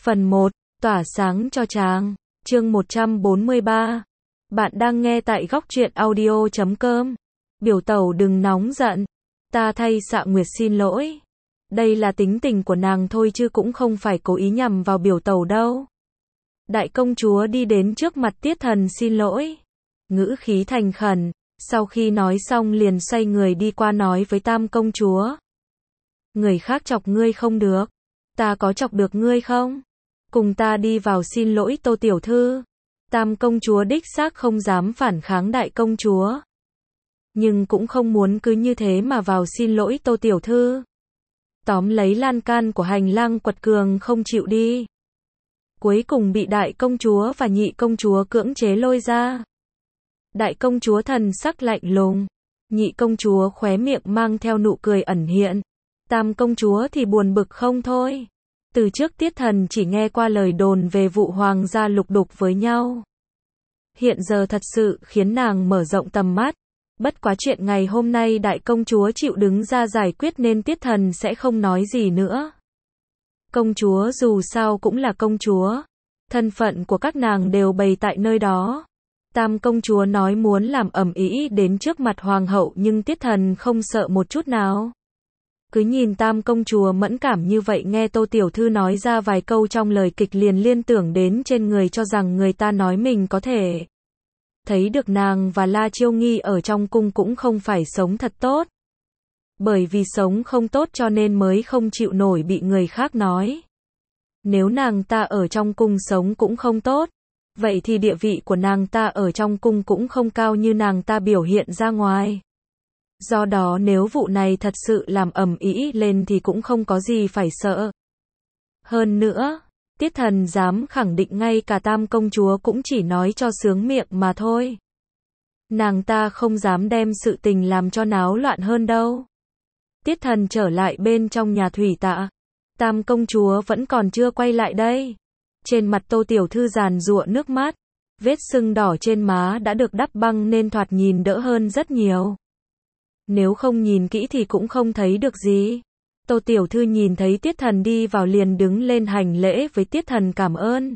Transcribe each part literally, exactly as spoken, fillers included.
Phần một, tỏa sáng cho chàng. Chương một trăm bốn mươi ba. Bạn đang nghe tại góc truyện audio chấm com. Biểu tẩu đừng nóng giận. Ta thay Xạ Nguyệt xin lỗi. Đây là tính tình của nàng thôi chứ cũng không phải cố ý nhằm vào biểu tẩu đâu. Đại công chúa đi đến trước mặt Tiết Thần xin lỗi. Ngữ khí thành khẩn. Sau khi nói xong liền xoay người đi qua nói với Tam công chúa. Người khác chọc ngươi không được. Ta có chọc được ngươi không? Cùng ta đi vào xin lỗi Tô tiểu thư. Tam công chúa đích xác không dám phản kháng đại công chúa. Nhưng cũng không muốn cứ như thế mà vào xin lỗi Tô tiểu thư. Tóm lấy lan can của hành lang quật cường không chịu đi. Cuối cùng bị đại công chúa và nhị công chúa cưỡng chế lôi ra. Đại công chúa thần sắc lạnh lùng. Nhị công chúa khóe miệng mang theo nụ cười ẩn hiện. Tam công chúa thì buồn bực không thôi. Từ trước Tiết Thần chỉ nghe qua lời đồn về vụ hoàng gia lục đục với nhau. Hiện giờ thật sự khiến nàng mở rộng tầm mắt. Bất quá chuyện ngày hôm nay đại công chúa chịu đứng ra giải quyết nên Tiết Thần sẽ không nói gì nữa. Công chúa dù sao cũng là công chúa. Thân phận của các nàng đều bày tại nơi đó. Tam công chúa nói muốn làm ầm ĩ đến trước mặt hoàng hậu nhưng Tiết Thần không sợ một chút nào. Cứ nhìn Tam công chúa mẫn cảm như vậy nghe Tô tiểu thư nói ra vài câu trong lời kịch liền liên tưởng đến trên người cho rằng người ta nói mình có thể. Thấy được nàng và La Chiêu Nghi ở trong cung cũng không phải sống thật tốt. Bởi vì sống không tốt cho nên mới không chịu nổi bị người khác nói. Nếu nàng ta ở trong cung sống cũng không tốt. Vậy thì địa vị của nàng ta ở trong cung cũng không cao như nàng ta biểu hiện ra ngoài. Do đó nếu vụ này thật sự làm ầm ĩ lên thì cũng không có gì phải sợ. Hơn nữa, Tiết Thần dám khẳng định ngay cả Tam công chúa cũng chỉ nói cho sướng miệng mà thôi. Nàng ta không dám đem sự tình làm cho náo loạn hơn đâu. Tiết Thần trở lại bên trong nhà thủy tạ. Tam công chúa vẫn còn chưa quay lại đây. Trên mặt Tô tiểu thư giàn giụa nước mắt. Vết sưng đỏ trên má đã được đắp băng nên thoạt nhìn đỡ hơn rất nhiều. Nếu không nhìn kỹ thì cũng không thấy được gì. Tô tiểu thư nhìn thấy Tiết Thần đi vào liền đứng lên hành lễ với Tiết Thần cảm ơn.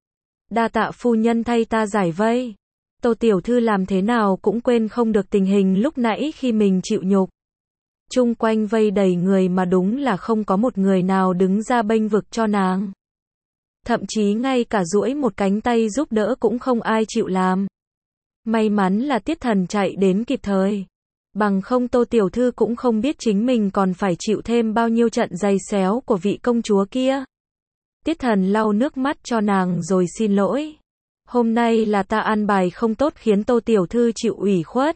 Đa tạ phu nhân thay ta giải vây. Tô tiểu thư làm thế nào cũng quên không được tình hình lúc nãy khi mình chịu nhục. Chung quanh vây đầy người mà đúng là không có một người nào đứng ra bênh vực cho nàng. Thậm chí ngay cả duỗi một cánh tay giúp đỡ cũng không ai chịu làm. May mắn là Tiết Thần chạy đến kịp thời. Bằng không Tô tiểu thư cũng không biết chính mình còn phải chịu thêm bao nhiêu trận giày xéo của vị công chúa kia. Tiết Thần lau nước mắt cho nàng rồi xin lỗi. Hôm nay là ta an bài không tốt khiến Tô tiểu thư chịu ủy khuất.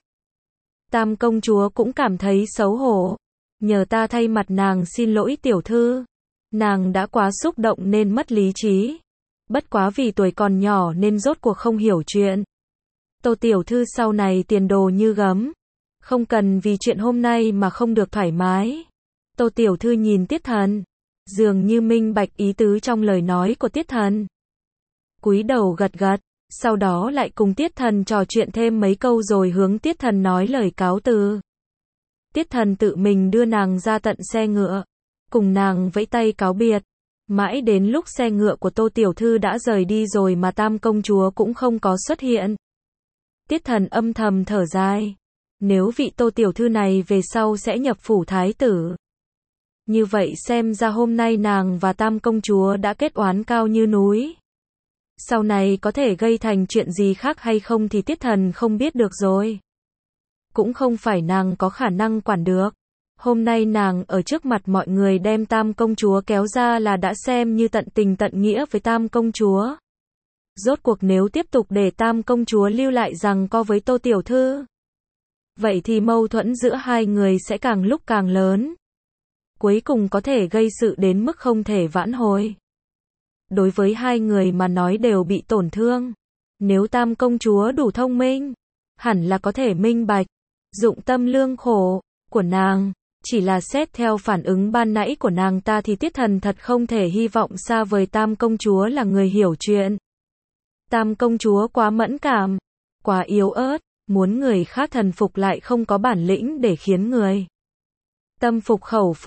Tam công chúa cũng cảm thấy xấu hổ. Nhờ ta thay mặt nàng xin lỗi tiểu thư. Nàng đã quá xúc động nên mất lý trí. Bất quá vì tuổi còn nhỏ nên rốt cuộc không hiểu chuyện. Tô tiểu thư sau này tiền đồ như gấm. Không cần vì chuyện hôm nay mà không được thoải mái. Tô tiểu thư nhìn Tiết Thần. Dường như minh bạch ý tứ trong lời nói của Tiết Thần. Cúi đầu gật gật. Sau đó lại cùng Tiết Thần trò chuyện thêm mấy câu rồi hướng Tiết Thần nói lời cáo từ. Tiết Thần tự mình đưa nàng ra tận xe ngựa. Cùng nàng vẫy tay cáo biệt. Mãi đến lúc xe ngựa của Tô tiểu thư đã rời đi rồi mà Tam công chúa cũng không có xuất hiện. Tiết Thần âm thầm thở dài. Nếu vị Tô tiểu thư này về sau sẽ nhập phủ thái tử. Như vậy xem ra hôm nay nàng và Tam công chúa đã kết oán cao như núi. Sau này có thể gây thành chuyện gì khác hay không thì Tiết Thần không biết được rồi. Cũng không phải nàng có khả năng quản được. Hôm nay nàng ở trước mặt mọi người đem Tam công chúa kéo ra là đã xem như tận tình tận nghĩa với Tam công chúa. Rốt cuộc nếu tiếp tục để Tam công chúa lưu lại giằng co với Tô tiểu thư. Vậy thì mâu thuẫn giữa hai người sẽ càng lúc càng lớn. Cuối cùng có thể gây sự đến mức không thể vãn hồi. Đối với hai người mà nói đều bị tổn thương. Nếu Tam công chúa đủ thông minh, hẳn là có thể minh bạch, dụng tâm lương khổ của nàng. Chỉ là xét theo phản ứng ban nãy của nàng ta thì Tiết Thần thật không thể hy vọng xa vời Tam công chúa là người hiểu chuyện. Tam công chúa quá mẫn cảm, quá yếu ớt, muốn người khác thần phục lại không có bản lĩnh để khiến người tâm phục khẩu phục.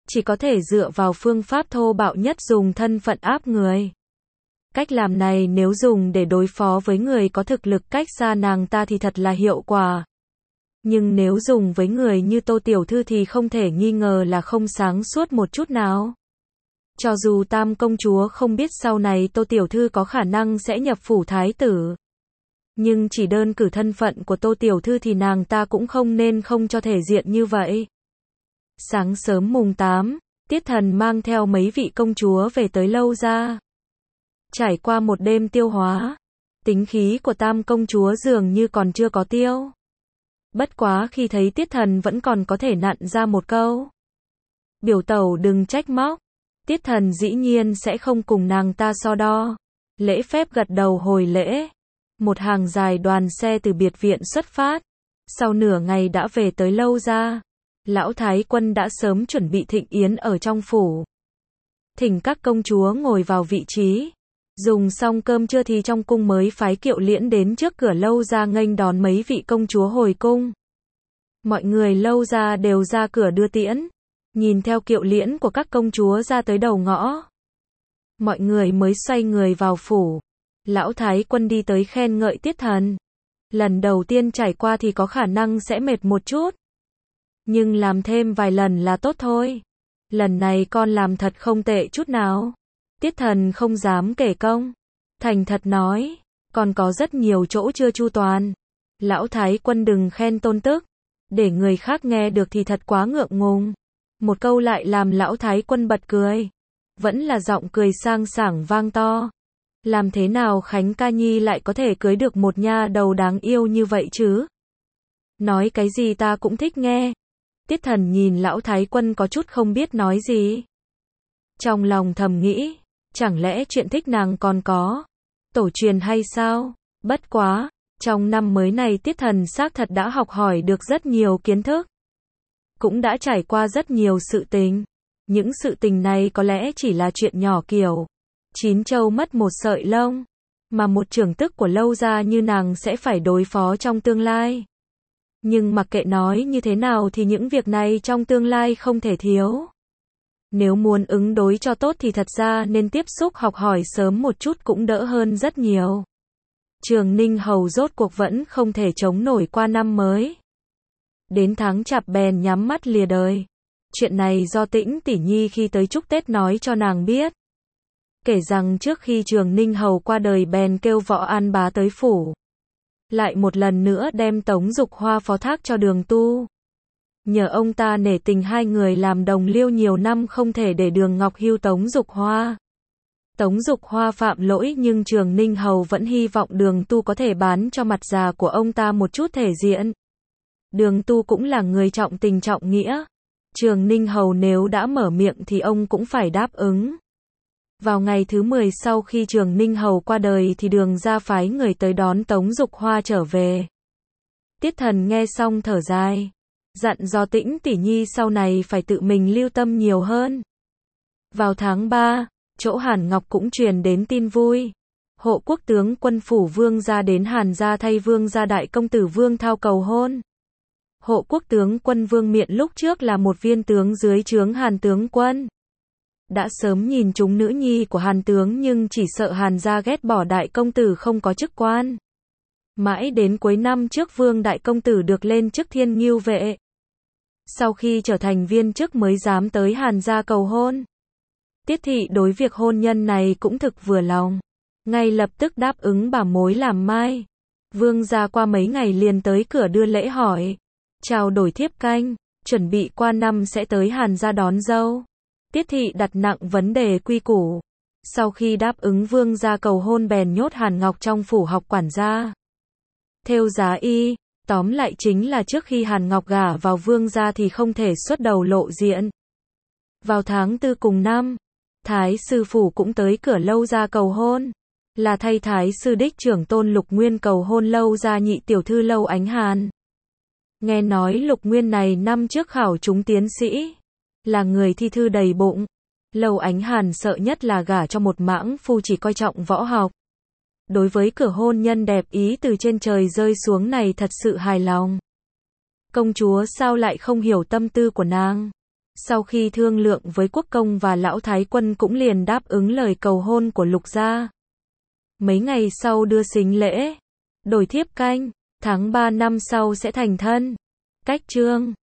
chỉ có thể dựa vào phương pháp thô bạo nhất dùng thân phận áp người. Cách làm này nếu dùng để đối phó với người có thực lực cách xa nàng ta thì thật là hiệu quả. Nhưng nếu dùng với người như Tô Tiểu Thư thì không thể nghi ngờ là không sáng suốt một chút nào. Cho dù Tam công chúa không biết sau này Tô Tiểu Thư có khả năng sẽ nhập phủ thái tử. Nhưng chỉ đơn cử thân phận của Tô Tiểu Thư thì nàng ta cũng không nên không cho thể diện như vậy. Sáng sớm mùng tám, Tiết Thần mang theo mấy vị công chúa về tới Lâu Gia. Trải qua một đêm tiêu hóa, tính khí của Tam công chúa dường như còn chưa có tiêu. Bất quá khi thấy Tiết Thần vẫn còn có thể nặn ra một câu. Biểu tẩu đừng trách móc. Tiết Thần dĩ nhiên sẽ không cùng nàng ta so đo. Lễ phép gật đầu hồi lễ. Một hàng dài đoàn xe từ biệt viện xuất phát. Sau nửa ngày đã về tới Lâu Gia. Lão Thái Quân đã sớm chuẩn bị thịnh yến ở trong phủ. Thỉnh các công chúa ngồi vào vị trí. Dùng xong cơm trưa thì trong cung mới phái Kiệu Liễn đến trước cửa Lâu Gia nghênh đón mấy vị công chúa hồi cung. Mọi người Lâu Gia đều ra cửa đưa tiễn. Nhìn theo Kiệu Liễn của các công chúa ra tới đầu ngõ. Mọi người mới xoay người vào phủ. Lão Thái Quân đi tới khen ngợi Tiết Thần. Lần đầu tiên trải qua thì có khả năng sẽ mệt một chút. Nhưng làm thêm vài lần là tốt thôi. Lần này con làm thật không tệ chút nào. Tiết Thần không dám kể công. Thành thật nói, còn có rất nhiều chỗ chưa chu toàn. Lão Thái Quân đừng khen tôn tức. Để người khác nghe được thì thật quá ngượng ngùng. Một câu lại làm Lão Thái Quân bật cười. Vẫn là giọng cười sang sảng vang to. Làm thế nào Khánh Ca Nhi lại có thể cưới được một nha đầu đáng yêu như vậy chứ? Nói cái gì ta cũng thích nghe. Tiết Thần nhìn Lão Thái Quân có chút không biết nói gì. Trong lòng thầm nghĩ, chẳng lẽ chuyện thích nàng còn có tổ truyền hay sao? Bất quá, trong năm mới này Tiết Thần xác thật đã học hỏi được rất nhiều kiến thức. Cũng đã trải qua rất nhiều sự tình. Những sự tình này có lẽ chỉ là chuyện nhỏ kiểu chín châu mất một sợi lông, mà một trưởng tức của Lâu Gia như nàng sẽ phải đối phó trong tương lai. Nhưng mặc kệ nói như thế nào thì những việc này trong tương lai không thể thiếu. Nếu muốn ứng đối cho tốt thì thật ra nên tiếp xúc học hỏi sớm một chút cũng đỡ hơn rất nhiều. Trường Ninh Hầu rốt cuộc vẫn không thể chống nổi qua năm mới. Đến tháng Chạp bèn nhắm mắt lìa đời. Chuyện này do Tĩnh Tỷ Nhi khi tới chúc Tết nói cho nàng biết. Kể rằng trước khi Trường Ninh Hầu qua đời bèn kêu Võ An Bá tới phủ. Lại một lần nữa đem Tống Dục Hoa phó thác cho Đường Tu. Nhờ ông ta nể tình hai người làm đồng liêu nhiều năm không thể để Đường Ngọc hưu Tống Dục Hoa. Tống Dục Hoa phạm lỗi nhưng Trường Ninh Hầu vẫn hy vọng Đường Tu có thể bán cho mặt già của ông ta một chút thể diện. Đường Tu cũng là người trọng tình trọng nghĩa. Trường Ninh Hầu nếu đã mở miệng thì ông cũng phải đáp ứng. Vào ngày thứ mười sau khi Trường Ninh Hầu qua đời thì Đường gia phái người tới đón Tống Dục Hoa trở về. Tiết Thần nghe xong thở dài. Dặn dò Tĩnh Tỷ Nhi sau này phải tự mình lưu tâm nhiều hơn. Vào tháng ba, chỗ Hàn Ngọc cũng truyền đến tin vui. Hộ quốc tướng quân phủ Vương gia đến Hàn gia thay Vương gia đại công tử Vương Thao cầu hôn. Hộ quốc tướng quân Vương Miện lúc trước là một viên tướng dưới trướng Hàn tướng quân. Đã sớm nhìn trúng nữ nhi của Hàn tướng nhưng chỉ sợ Hàn gia ghét bỏ đại công tử không có chức quan. Mãi đến cuối năm trước Vương đại công tử được lên chức Thiên Ngưu vệ. Sau khi trở thành viên chức mới dám tới Hàn gia cầu hôn. Tiết thị đối việc hôn nhân này cũng thực vừa lòng. Ngay lập tức đáp ứng bà mối làm mai. Vương gia qua mấy ngày liền tới cửa đưa lễ hỏi. Chào đổi thiếp canh, chuẩn bị qua năm sẽ tới Hàn gia đón dâu. Tiết thị đặt nặng vấn đề quy củ. Sau khi đáp ứng Vương gia cầu hôn bèn nhốt Hàn Ngọc trong phủ học quản gia. Thêu giá y, tóm lại chính là trước khi Hàn Ngọc gả vào Vương gia thì không thể xuất đầu lộ diện. Vào tháng tư cùng năm, Thái sư phủ cũng tới cửa Lâu gia cầu hôn. Là thay Thái sư đích trưởng tôn Lục Nguyên cầu hôn Lâu gia nhị tiểu thư Lâu Ánh Hàn. Nghe nói Lục Nguyên này năm trước khảo trúng tiến sĩ. Là người thi thư đầy bụng. Lâu Ánh Hàn sợ nhất là gả cho một mãng phu chỉ coi trọng võ học. Đối với cửa hôn nhân đẹp ý từ trên trời rơi xuống này thật sự hài lòng. Công chúa sao lại không hiểu tâm tư của nàng? Sau khi thương lượng với quốc công và lão thái quân cũng liền đáp ứng lời cầu hôn của Lục gia. Mấy ngày sau đưa sính lễ, đổi thiếp canh, tháng ba năm sau sẽ thành thân. Cách chương